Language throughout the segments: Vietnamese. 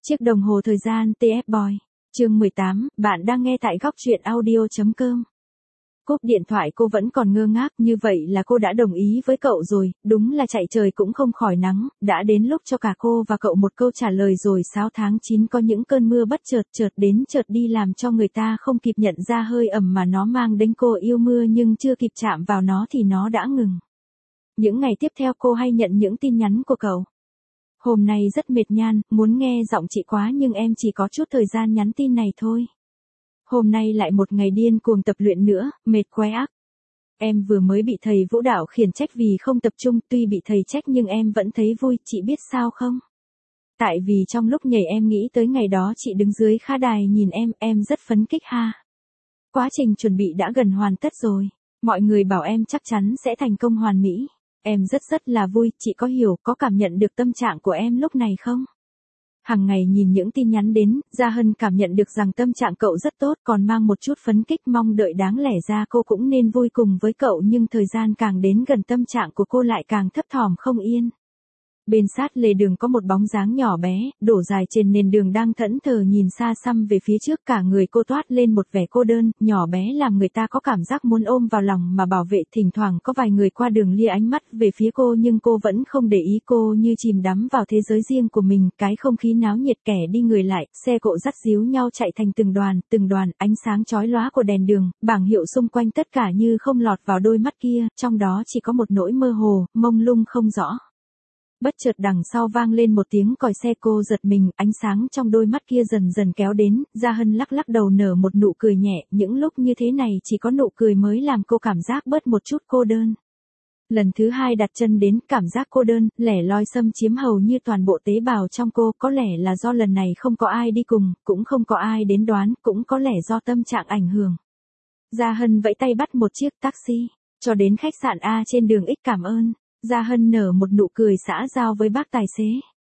Chiếc đồng hồ thời gian TF Boy. Chương 18, bạn đang nghe tại góc truyện audio.com. Cúp điện thoại cô vẫn còn ngơ ngác, như vậy là cô đã đồng ý với cậu rồi, đúng là chạy trời cũng không khỏi nắng, đã đến lúc cho cả cô và cậu một câu trả lời rồi. 6 tháng 9 có những cơn mưa bất chợt đến chợt đi làm cho người ta không kịp nhận ra hơi ẩm mà nó mang đến. Cô yêu mưa nhưng chưa kịp chạm vào nó thì nó đã ngừng. Những ngày tiếp theo cô hay nhận những tin nhắn của cậu. Hôm nay rất mệt nhan, muốn nghe giọng chị quá nhưng em chỉ có chút thời gian nhắn tin này thôi. Hôm nay lại một ngày điên cuồng tập luyện nữa, mệt quái ác. Em vừa mới bị thầy vũ đạo khiển trách vì không tập trung, tuy bị thầy trách nhưng em vẫn thấy vui, chị biết sao không? Tại vì trong lúc nhảy em nghĩ tới ngày đó chị đứng dưới khán đài nhìn em rất phấn khích ha. Quá trình chuẩn bị đã gần hoàn tất rồi, mọi người bảo em chắc chắn sẽ thành công hoàn mỹ. Em rất là vui, chị có hiểu, có cảm nhận được tâm trạng của em lúc này không? Hàng ngày nhìn những tin nhắn đến, Gia Hân cảm nhận được rằng tâm trạng cậu rất tốt, còn mang một chút phấn kích, mong đợi đáng lẽ ra cô cũng nên vui cùng với cậu, nhưng thời gian càng đến gần tâm trạng của cô lại càng thấp thỏm không yên. Bên sát lề đường có một bóng dáng nhỏ bé, đổ dài trên nền đường đang thẫn thờ nhìn xa xăm về phía trước, cả người cô toát lên một vẻ cô đơn, nhỏ bé làm người ta có cảm giác muốn ôm vào lòng mà bảo vệ. Thỉnh thoảng có vài người qua đường lia ánh mắt về phía cô nhưng cô vẫn không để ý, cô như chìm đắm vào thế giới riêng của mình. Cái không khí náo nhiệt, kẻ đi người lại, xe cộ dắt díu nhau chạy thành từng đoàn, ánh sáng chói lóa của đèn đường, bảng hiệu xung quanh tất cả như không lọt vào đôi mắt kia, trong đó chỉ có một nỗi mơ hồ, mông lung không rõ. Bất chợt đằng sau vang lên một tiếng còi xe, cô giật mình, ánh sáng trong đôi mắt kia dần dần kéo đến. Gia Hân lắc đầu nở một nụ cười nhẹ, những lúc như thế này chỉ có nụ cười mới làm cô cảm giác bớt một chút cô đơn. Lần thứ hai đặt chân đến, cảm giác cô đơn, lẻ loi xâm chiếm hầu như toàn bộ tế bào trong cô, có lẽ là do lần này không có ai đi cùng, cũng không có ai đến đón, cũng có lẽ do tâm trạng ảnh hưởng. Gia Hân vẫy tay bắt một chiếc taxi, cho đến khách sạn A trên đường X. Cảm ơn. Gia Hân nở một nụ cười xã giao với bác tài xế.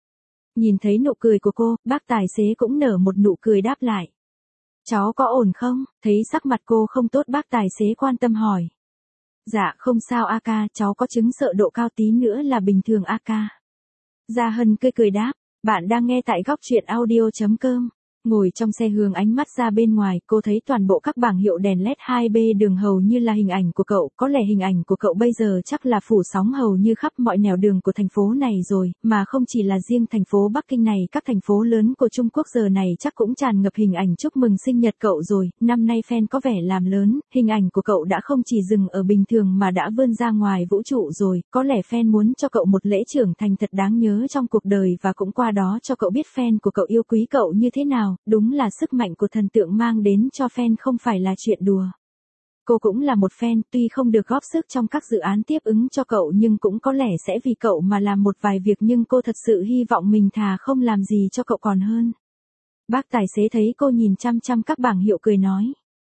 Nhìn thấy nụ cười của cô, bác tài xế cũng nở một nụ cười đáp lại. Cháu có ổn không? Thấy sắc mặt cô không tốt, bác tài xế quan tâm hỏi. Dạ không sao a ca, cháu có chứng sợ độ cao tí nữa là bình thường a ca. Gia Hân cười đáp, bạn đang nghe tại góc truyện audio.com. Ngồi trong xe hướng ánh mắt ra bên ngoài, cô thấy toàn bộ các bảng hiệu đèn LED 2B đường hầu như là hình ảnh của cậu, có lẽ hình ảnh của cậu bây giờ chắc là phủ sóng hầu như khắp mọi nẻo đường của thành phố này rồi, mà không chỉ là riêng thành phố Bắc Kinh này, các thành phố lớn của Trung Quốc giờ này chắc cũng tràn ngập hình ảnh chúc mừng sinh nhật cậu rồi. Năm nay fan có vẻ làm lớn, hình ảnh của cậu đã không chỉ dừng ở bình thường mà đã vươn ra ngoài vũ trụ rồi, có lẽ fan muốn cho cậu một lễ trưởng thành thật đáng nhớ trong cuộc đời và cũng qua đó cho cậu biết fan của cậu yêu quý cậu như thế nào. Đúng là sức mạnh của thần tượng mang đến cho fan không phải là chuyện đùa. Cô cũng là một fan, tuy không được góp sức trong các dự án tiếp ứng cho cậu nhưng cũng có lẽ sẽ vì cậu mà làm một vài việc, nhưng cô thật sự hy vọng mình thà không làm gì cho cậu còn hơn. Bác tài xế thấy cô nhìn chăm chăm các bảng hiệu cười nói.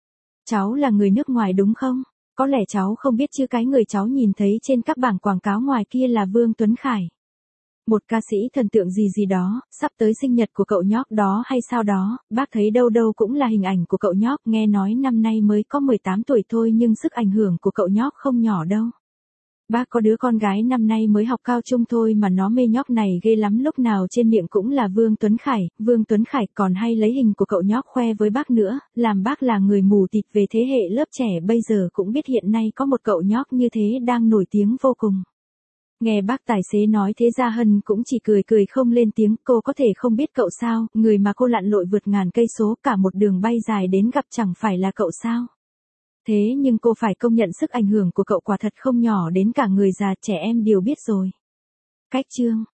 Cháu là người nước ngoài đúng không? Có lẽ cháu không biết chứ cái người cháu nhìn thấy trên các bảng quảng cáo ngoài kia là Vương Tuấn Khải. Một ca sĩ thần tượng gì đó, sắp tới sinh nhật của cậu nhóc đó hay sao đó, bác thấy đâu cũng là hình ảnh của cậu nhóc, nghe nói năm nay mới có 18 tuổi thôi nhưng sức ảnh hưởng của cậu nhóc không nhỏ đâu. Bác có đứa con gái năm nay mới học cao trung thôi mà nó mê nhóc này ghê lắm, lúc nào trên miệng cũng là Vương Tuấn Khải, còn hay lấy hình của cậu nhóc khoe với bác nữa, làm bác là người mù tịt về thế hệ lớp trẻ bây giờ cũng biết hiện nay có một cậu nhóc như thế đang nổi tiếng vô cùng. Nghe bác tài xế nói thế Gia Hân cũng chỉ cười không lên tiếng, cô có thể không biết cậu sao, người mà cô lặn lội vượt ngàn cây số cả một đường bay dài đến gặp chẳng phải là cậu sao. Thế nhưng cô phải công nhận sức ảnh hưởng của cậu quả thật không nhỏ đến cả người già trẻ em đều biết rồi. Cách chương